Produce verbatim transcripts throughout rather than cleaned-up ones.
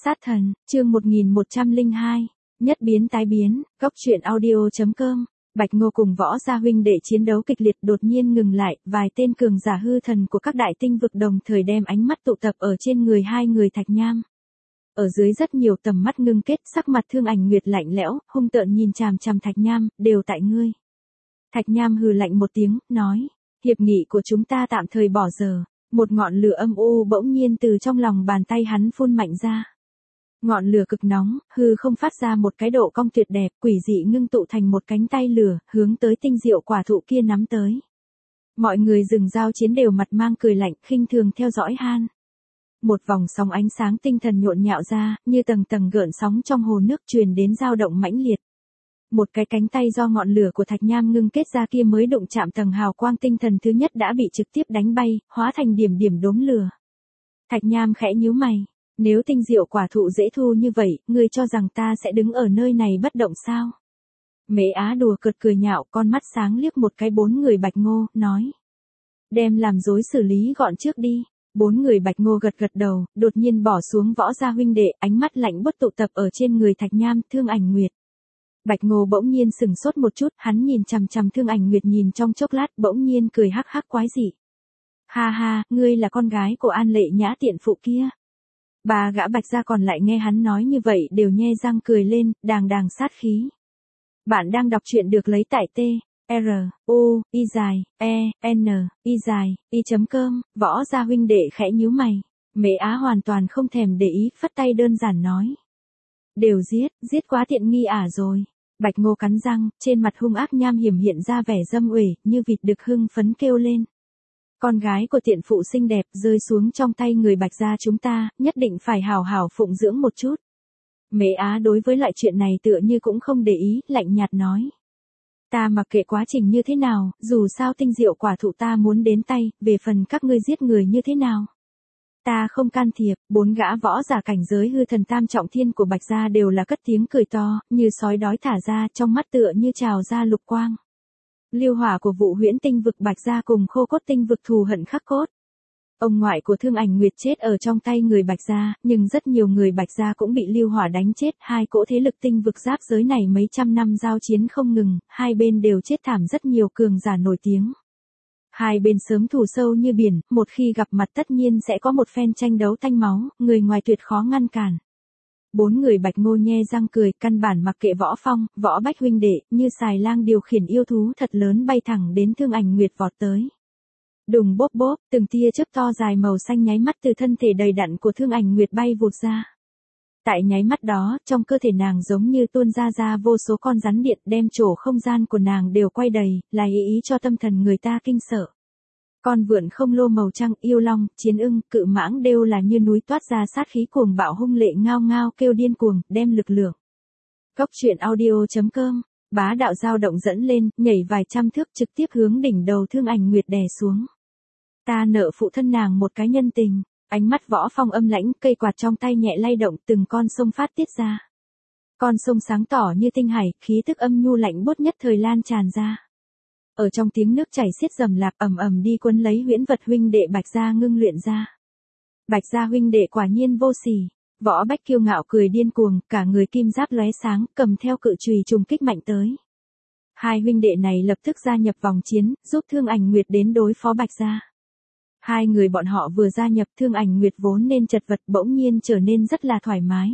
Sát thần, chương một nghìn một trăm lẻ hai, nhất biến tái biến, góc truyện audio.com. Bạch Ngô cùng Võ Gia huynh đệ chiến đấu kịch liệt đột nhiên ngừng lại, vài tên cường giả hư thần của các đại tinh vực đồng thời đem ánh mắt tụ tập ở trên người hai người Thạch Nham. Ở dưới rất nhiều tầm mắt ngưng kết, sắc mặt Thương Ảnh Nguyệt lạnh lẽo, hung tợn nhìn chằm chằm Thạch Nham, đều tại ngươi. Thạch Nham hừ lạnh một tiếng, nói, hiệp nghị của chúng ta tạm thời bỏ dở. Một ngọn lửa âm u bỗng nhiên từ trong lòng bàn tay hắn phun mạnh ra. Ngọn lửa cực nóng, hư không phát ra một cái độ cong tuyệt đẹp, quỷ dị ngưng tụ thành một cánh tay lửa, hướng tới tinh diệu quả thụ kia nắm tới. Mọi người dừng giao chiến đều mặt mang cười lạnh, khinh thường theo dõi han. Một vòng sóng ánh sáng tinh thần nhộn nhạo ra, như tầng tầng gợn sóng trong hồ nước truyền đến dao động mãnh liệt. Một cái cánh tay do ngọn lửa của Thạch Nham ngưng kết ra kia mới đụng chạm tầng hào quang tinh thần thứ nhất đã bị trực tiếp đánh bay, hóa thành điểm điểm đốm lửa. Thạch Nham khẽ nhíu mày, nếu tinh diệu quả thụ dễ thu như vậy, ngươi cho rằng ta sẽ đứng ở nơi này bất động sao? Mễ Á đùa cợt cười nhạo, con mắt sáng liếc một cái bốn người Bạch Ngô, nói. Đem làm rối xử lý gọn trước đi. Bốn người Bạch Ngô gật gật đầu, đột nhiên bỏ xuống Võ Gia huynh đệ, ánh mắt lạnh buốt tụ tập ở trên người Thạch Nham, Thương Ảnh Nguyệt. Bạch Ngô bỗng nhiên sừng sốt một chút, hắn nhìn chằm chằm Thương Ảnh Nguyệt nhìn trong chốc lát, bỗng nhiên cười hắc hắc quái dị. Ha ha, ngươi là con gái của An Lệ Nhã tiện phụ kia. Bà gã Bạch Gia còn lại nghe hắn nói như vậy đều nhe răng cười lên, đàng đàng sát khí. Bạn đang đọc truyện được lấy tại T, R, U, I dài, E, N, I dài, I chấm com, Võ Gia huynh đệ khẽ nhíu mày. Mễ Á hoàn toàn không thèm để ý, phất tay đơn giản nói. Đều giết, giết quá tiện nghi ả rồi. Bạch Ngô cắn răng, trên mặt hung ác nham hiểm hiện ra vẻ dâm uể, như vịt đực hưng phấn kêu lên. Con gái của tiện phụ xinh đẹp rơi xuống trong tay người Bạch Gia chúng ta, nhất định phải hào hào phụng dưỡng một chút. Mễ Á đối với loại chuyện này tựa như cũng không để ý, lạnh nhạt nói. Ta mặc kệ quá trình như thế nào, dù sao tinh diệu quả thụ ta muốn đến tay, về phần các ngươi giết người như thế nào. Ta không can thiệp. Bốn gã võ giả cảnh giới hư thần tam trọng thiên của Bạch Gia đều là cất tiếng cười to, như sói đói thả ra, trong mắt tựa như trào ra lục quang. Liêu hỏa của Vụ Huyễn tinh vực Bạch Gia cùng Khô Cốt tinh vực thù hận khắc cốt. Ông ngoại của Thương Ảnh Nguyệt chết ở trong tay người Bạch Gia, nhưng rất nhiều người Bạch Gia cũng bị liêu hỏa đánh chết, hai cỗ thế lực tinh vực giáp giới này mấy trăm năm giao chiến không ngừng, hai bên đều chết thảm rất nhiều cường giả nổi tiếng. Hai bên sớm thù sâu như biển, một khi gặp mặt tất nhiên sẽ có một phen tranh đấu tanh máu, người ngoài tuyệt khó ngăn cản. Bốn người Bạch Ngô nhe răng cười, căn bản mặc kệ Võ Phong, Võ Bách huynh đệ, như xài lang điều khiển yêu thú thật lớn bay thẳng đến Thương Ảnh Nguyệt vọt tới. Đùng bốp bốp, từng tia chớp to dài màu xanh nháy mắt từ thân thể đầy đặn của Thương Ảnh Nguyệt bay vụt ra. Tại nháy mắt đó, trong cơ thể nàng giống như tuôn ra ra vô số con rắn điện đem chỗ không gian của nàng đều quay đầy, là ý ý cho tâm thần người ta kinh sợ. Con vượn không lô màu trăng, yêu long, chiến ưng, cự mãng đều là như núi toát ra sát khí cuồng bạo hung lệ ngao ngao kêu điên cuồng, đem lực lượng. Góc truyện audio.com, bá đạo dao động dẫn lên, nhảy vài trăm thước trực tiếp hướng đỉnh đầu Thương Ảnh Nguyệt đè xuống. Ta nợ phụ thân nàng một cái nhân tình. Ánh mắt Võ Phong âm lãnh, cây quạt trong tay nhẹ lay động, từng con sông phát tiết ra. Con sông sáng tỏ như tinh hải, khí tức âm nhu lạnh buốt nhất thời lan tràn ra. Ở trong tiếng nước chảy xiết rầm rạp ầm ầm đi cuốn lấy huyễn vật huynh đệ Bạch Gia ngưng luyện ra. Bạch Gia huynh đệ quả nhiên vô sỉ. Võ Bách kiêu ngạo cười điên cuồng, cả người kim giáp lóe sáng, cầm theo cự chùy trùng kích mạnh tới. Hai huynh đệ này lập tức gia nhập vòng chiến, giúp Thương Ảnh Nguyệt đến đối phó Bạch Gia. Hai người bọn họ vừa gia nhập, Thương Ảnh Nguyệt vốn nên chật vật bỗng nhiên trở nên rất là thoải mái.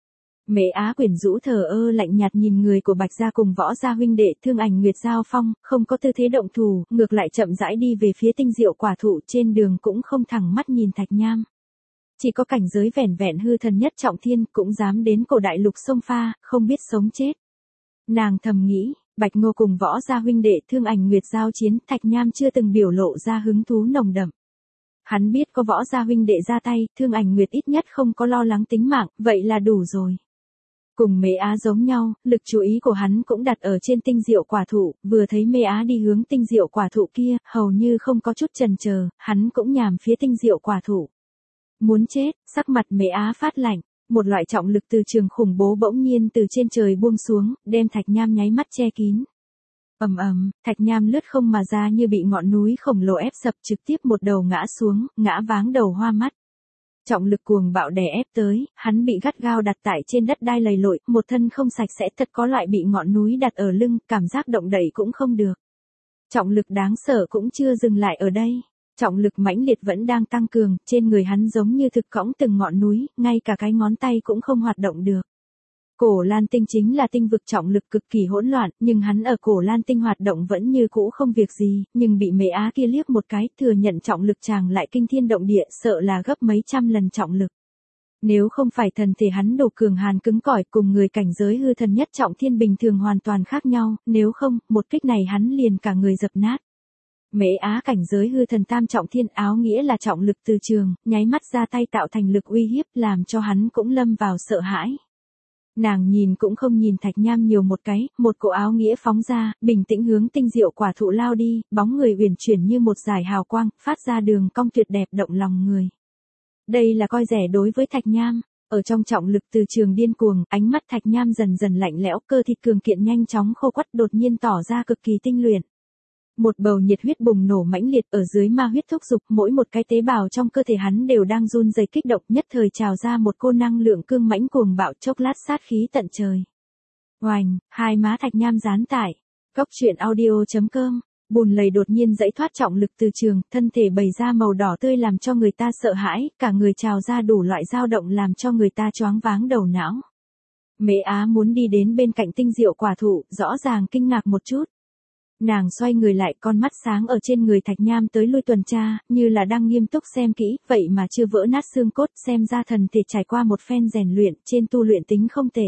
Mễ Á quyển rũ thờ ơ lạnh nhạt nhìn người của Bạch Gia cùng Võ Gia huynh đệ, Thương Ảnh Nguyệt giao phong, không có tư thế động thủ, ngược lại chậm rãi đi về phía tinh diệu quả thụ, trên đường cũng không thẳng mắt nhìn Thạch Nham. Chỉ có cảnh giới vẻn vẹn hư thần nhất trọng thiên, cũng dám đến cổ đại lục sông pha, không biết sống chết. Nàng thầm nghĩ. Bạch Ngô cùng Võ Gia huynh đệ, Thương Ảnh Nguyệt giao chiến, Thạch Nham chưa từng biểu lộ ra hứng thú nồng đậm. Hắn biết có Võ Gia huynh đệ ra tay, Thương Ảnh Nguyệt ít nhất không có lo lắng tính mạng, vậy là đủ rồi. Cùng Mễ Á giống nhau, lực chú ý của hắn cũng đặt ở trên tinh diệu quả thụ, vừa thấy Mễ Á đi hướng tinh diệu quả thụ kia, hầu như không có chút chần chờ, hắn cũng nhằm phía tinh diệu quả thụ. Muốn chết, sắc mặt Mễ Á phát lạnh, một loại trọng lực từ trường khủng bố bỗng nhiên từ trên trời buông xuống, đem Thạch Nham nháy mắt che kín. Ầm ầm, Thạch Nham lướt không mà ra như bị ngọn núi khổng lồ ép sập, trực tiếp một đầu ngã xuống, ngã váng đầu hoa mắt. Trọng lực cuồng bạo đè ép tới, hắn bị gắt gao đặt tại trên đất đai lầy lội, một thân không sạch sẽ, thật có loại bị ngọn núi đặt ở lưng, cảm giác động đậy cũng không được. Trọng lực đáng sợ cũng chưa dừng lại ở đây. Trọng lực mãnh liệt vẫn đang tăng cường, trên người hắn giống như thực cõng từng ngọn núi, ngay cả cái ngón tay cũng không hoạt động được. Cổ Lan Tinh chính là tinh vực trọng lực cực kỳ hỗn loạn, nhưng hắn ở Cổ Lan Tinh hoạt động vẫn như cũ không việc gì, nhưng bị Mễ Á kia liếc một cái, thừa nhận trọng lực chàng lại kinh thiên động địa, sợ là gấp mấy trăm lần trọng lực. Nếu không phải thần thể hắn đủ cường hàn cứng cỏi, cùng người cảnh giới hư thần nhất trọng thiên bình thường hoàn toàn khác nhau, nếu không, một kích này hắn liền cả người dập nát. Mễ Á cảnh giới hư thần tam trọng thiên, áo nghĩa là trọng lực từ trường, nháy mắt ra tay tạo thành lực uy hiếp, làm cho hắn cũng lâm vào sợ hãi. Nàng nhìn cũng không nhìn Thạch Nham nhiều một cái, một cỗ áo nghĩa phóng ra, bình tĩnh hướng tinh diệu quả thụ lao đi, bóng người uyển chuyển như một dải hào quang, phát ra đường cong tuyệt đẹp động lòng người. Đây là coi rẻ đối với Thạch Nham, ở trong trọng lực từ trường điên cuồng, ánh mắt Thạch Nham dần dần lạnh lẽo, cơ thịt cường kiện nhanh chóng khô quắt, đột nhiên tỏ ra cực kỳ tinh luyện. Một bầu nhiệt huyết bùng nổ mãnh liệt ở dưới ma huyết thúc dục, mỗi một cái tế bào trong cơ thể hắn đều đang run rẩy kích động, nhất thời trào ra một cô năng lượng cương mãnh cuồng bạo, chốc lát sát khí tận trời. Oành, hai má Thạch Nham dán tải. Cốc truyện audio chấm com. Bùn lầy đột nhiên dãy thoát trọng lực từ trường, thân thể bày ra màu đỏ tươi làm cho người ta sợ hãi, cả người trào ra đủ loại dao động làm cho người ta choáng váng đầu não. Mễ Á muốn đi đến bên cạnh tinh diệu quả thụ, rõ ràng kinh ngạc một chút. Nàng xoay người lại, con mắt sáng ở trên người Thạch Nham tới lui tuần tra, như là đang nghiêm túc xem kỹ, vậy mà chưa vỡ nát xương cốt, xem ra thần thể trải qua một phen rèn luyện, trên tu luyện tính không tệ.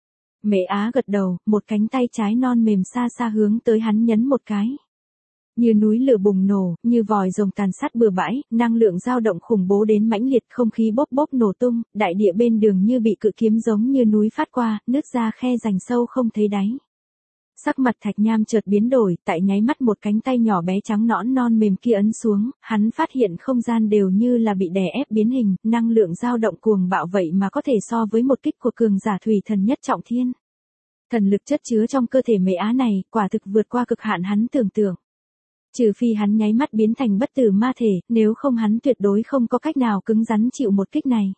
Mễ Á gật đầu, một cánh tay trái non mềm xa xa hướng tới hắn nhấn một cái. Như núi lửa bùng nổ, như vòi rồng tàn sát bừa bãi, năng lượng dao động khủng bố đến mãnh liệt, không khí bốc bốc nổ tung, đại địa bên đường như bị cự kiếm giống như núi phát qua, nứt ra khe rãnh sâu không thấy đáy. Sắc mặt Thạch Nham chợt biến đổi, tại nháy mắt một cánh tay nhỏ bé trắng nõn non mềm kia ấn xuống, hắn phát hiện không gian đều như là bị đè ép biến hình, năng lượng dao động cuồng bạo vậy mà có thể so với một kích của cường giả thủy thần nhất trọng thiên. Thần lực chất chứa trong cơ thể Mễ Á này, quả thực vượt qua cực hạn hắn tưởng tượng. Trừ phi hắn nháy mắt biến thành bất tử ma thể, nếu không hắn tuyệt đối không có cách nào cứng rắn chịu một kích này.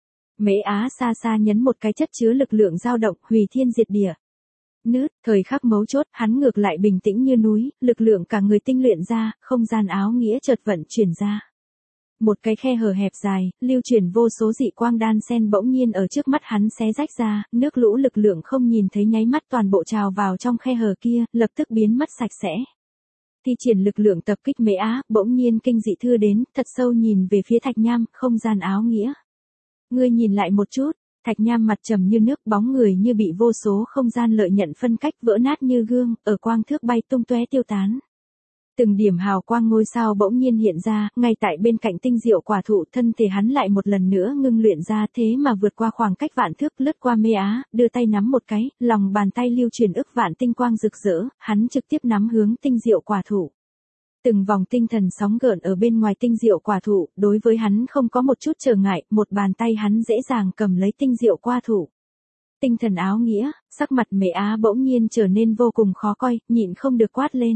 Mễ Á xa xa nhấn một cái chất chứa lực lượng dao động, hủy thiên diệt địa. Nứt, thời khắc mấu chốt, hắn ngược lại bình tĩnh như núi, lực lượng cả người tinh luyện ra, không gian áo nghĩa chợt vận chuyển ra. Một cái khe hở hẹp dài, lưu chuyển vô số dị quang đan sen bỗng nhiên ở trước mắt hắn xé rách ra, nước lũ lực lượng không nhìn thấy nháy mắt toàn bộ trào vào trong khe hở kia, lập tức biến mất sạch sẽ. Thi triển lực lượng tập kích Mễ Á, bỗng nhiên kinh dị thư đến, thật sâu nhìn về phía Thạch Nham, không gian áo nghĩa. Ngươi nhìn lại một chút. Thạch Nham mặt trầm như nước, bóng người như bị vô số không gian lợi nhận phân cách, vỡ nát như gương, ở quang thước bay tung tóe tiêu tán. Từng điểm hào quang ngôi sao bỗng nhiên hiện ra, ngay tại bên cạnh tinh diệu quả thụ, thân thể hắn lại một lần nữa ngưng luyện ra, thế mà vượt qua khoảng cách vạn thước, lướt qua Mễ Á, đưa tay nắm một cái, lòng bàn tay lưu chuyển ức vạn tinh quang rực rỡ, hắn trực tiếp nắm hướng tinh diệu quả thụ. Từng vòng tinh thần sóng gợn ở bên ngoài tinh diệu quả thụ, đối với hắn không có một chút trở ngại, một bàn tay hắn dễ dàng cầm lấy tinh diệu quả thụ. Tinh thần áo nghĩa, sắc mặt Mễ Á bỗng nhiên trở nên vô cùng khó coi, nhịn không được quát lên.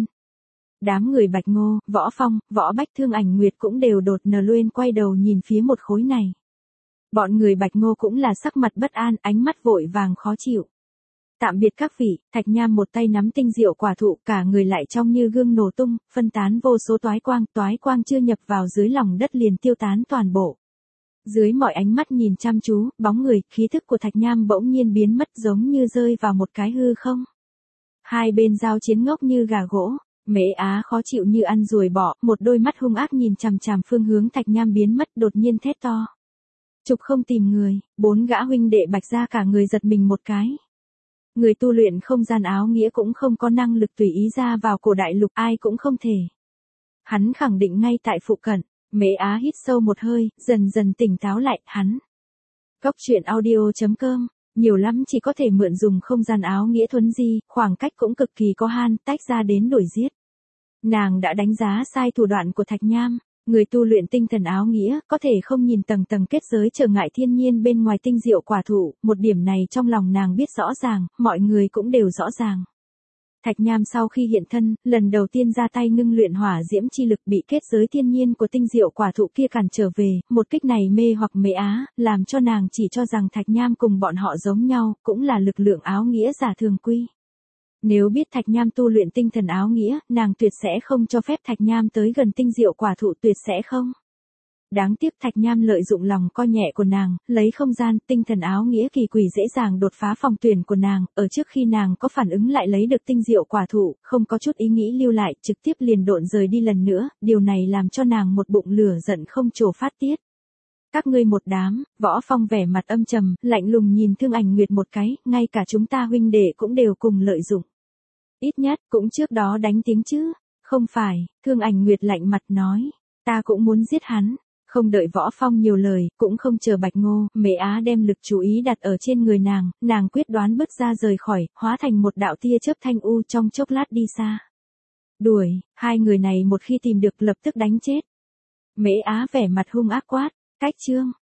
Đám người Bạch Ngô, Võ Phong, Võ Bách Thương Ảnh Nguyệt cũng đều đột nở luôn quay đầu nhìn phía một khối này. Bọn người Bạch Ngô cũng là sắc mặt bất an, ánh mắt vội vàng khó chịu. Tạm biệt các vị, Thạch Nham một tay nắm tinh diệu quả thụ, cả người lại trong như gương nổ tung, phân tán vô số toái quang, toái quang chưa nhập vào dưới lòng đất liền tiêu tán toàn bộ. Dưới mọi ánh mắt nhìn chăm chú, bóng người, khí thức của Thạch Nham bỗng nhiên biến mất giống như rơi vào một cái hư không. Hai bên giao chiến ngốc như gà gỗ, Mễ Á khó chịu như ăn ruồi bọ, một đôi mắt hung ác nhìn chằm chằm phương hướng Thạch Nham biến mất, đột nhiên thét to. Trục không tìm người, bốn gã huynh đệ Bạch ra cả người giật mình một cái. Người tu luyện không gian áo nghĩa cũng không có năng lực tùy ý ra vào cổ đại lục, ai cũng không thể. Hắn khẳng định ngay tại phụ cận, Mễ Á hít sâu một hơi, dần dần tỉnh táo lại, hắn. Cốc truyện audio chấm com, nhiều lắm chỉ có thể mượn dùng không gian áo nghĩa thuấn di, khoảng cách cũng cực kỳ có han, tách ra đến đuổi giết. Nàng đã đánh giá sai thủ đoạn của Thạch Nham. Người tu luyện tinh thần áo nghĩa, có thể không nhìn tầng tầng kết giới trở ngại thiên nhiên bên ngoài tinh diệu quả thụ, một điểm này trong lòng nàng biết rõ ràng, mọi người cũng đều rõ ràng. Thạch Nham sau khi hiện thân, lần đầu tiên ra tay ngưng luyện hỏa diễm chi lực bị kết giới thiên nhiên của tinh diệu quả thụ kia cản trở về, một kích này mê hoặc Mễ Á, làm cho nàng chỉ cho rằng Thạch Nham cùng bọn họ giống nhau, cũng là lực lượng áo nghĩa giả thường quy. Nếu biết Thạch Nham tu luyện tinh thần áo nghĩa, nàng tuyệt sẽ không cho phép Thạch Nham tới gần tinh diệu quả thụ, tuyệt sẽ không. Đáng tiếc Thạch Nham lợi dụng lòng co nhẹ của nàng, lấy không gian, tinh thần áo nghĩa kỳ quỷ dễ dàng đột phá phòng tuyển của nàng, ở trước khi nàng có phản ứng lại lấy được tinh diệu quả thụ, không có chút ý nghĩ lưu lại, trực tiếp liền độn rời đi lần nữa, điều này làm cho nàng một bụng lửa giận không trổ phát tiết. Các ngươi một đám, Võ Phong vẻ mặt âm trầm, lạnh lùng nhìn Thương Ảnh Nguyệt một cái, ngay cả chúng ta huynh đệ cũng đều cùng lợi dụng. Ít nhất, cũng trước đó đánh tiếng chứ. Không phải, Thương Ảnh Nguyệt lạnh mặt nói, ta cũng muốn giết hắn. Không đợi Võ Phong nhiều lời, cũng không chờ Bạch Ngô, Mễ Á đem lực chú ý đặt ở trên người nàng, nàng quyết đoán bước ra rời khỏi, hóa thành một đạo tia chớp thanh u trong chốc lát đi xa. Đuổi, hai người này một khi tìm được lập tức đánh chết. Mễ Á vẻ mặt hung ác quát, cách chương.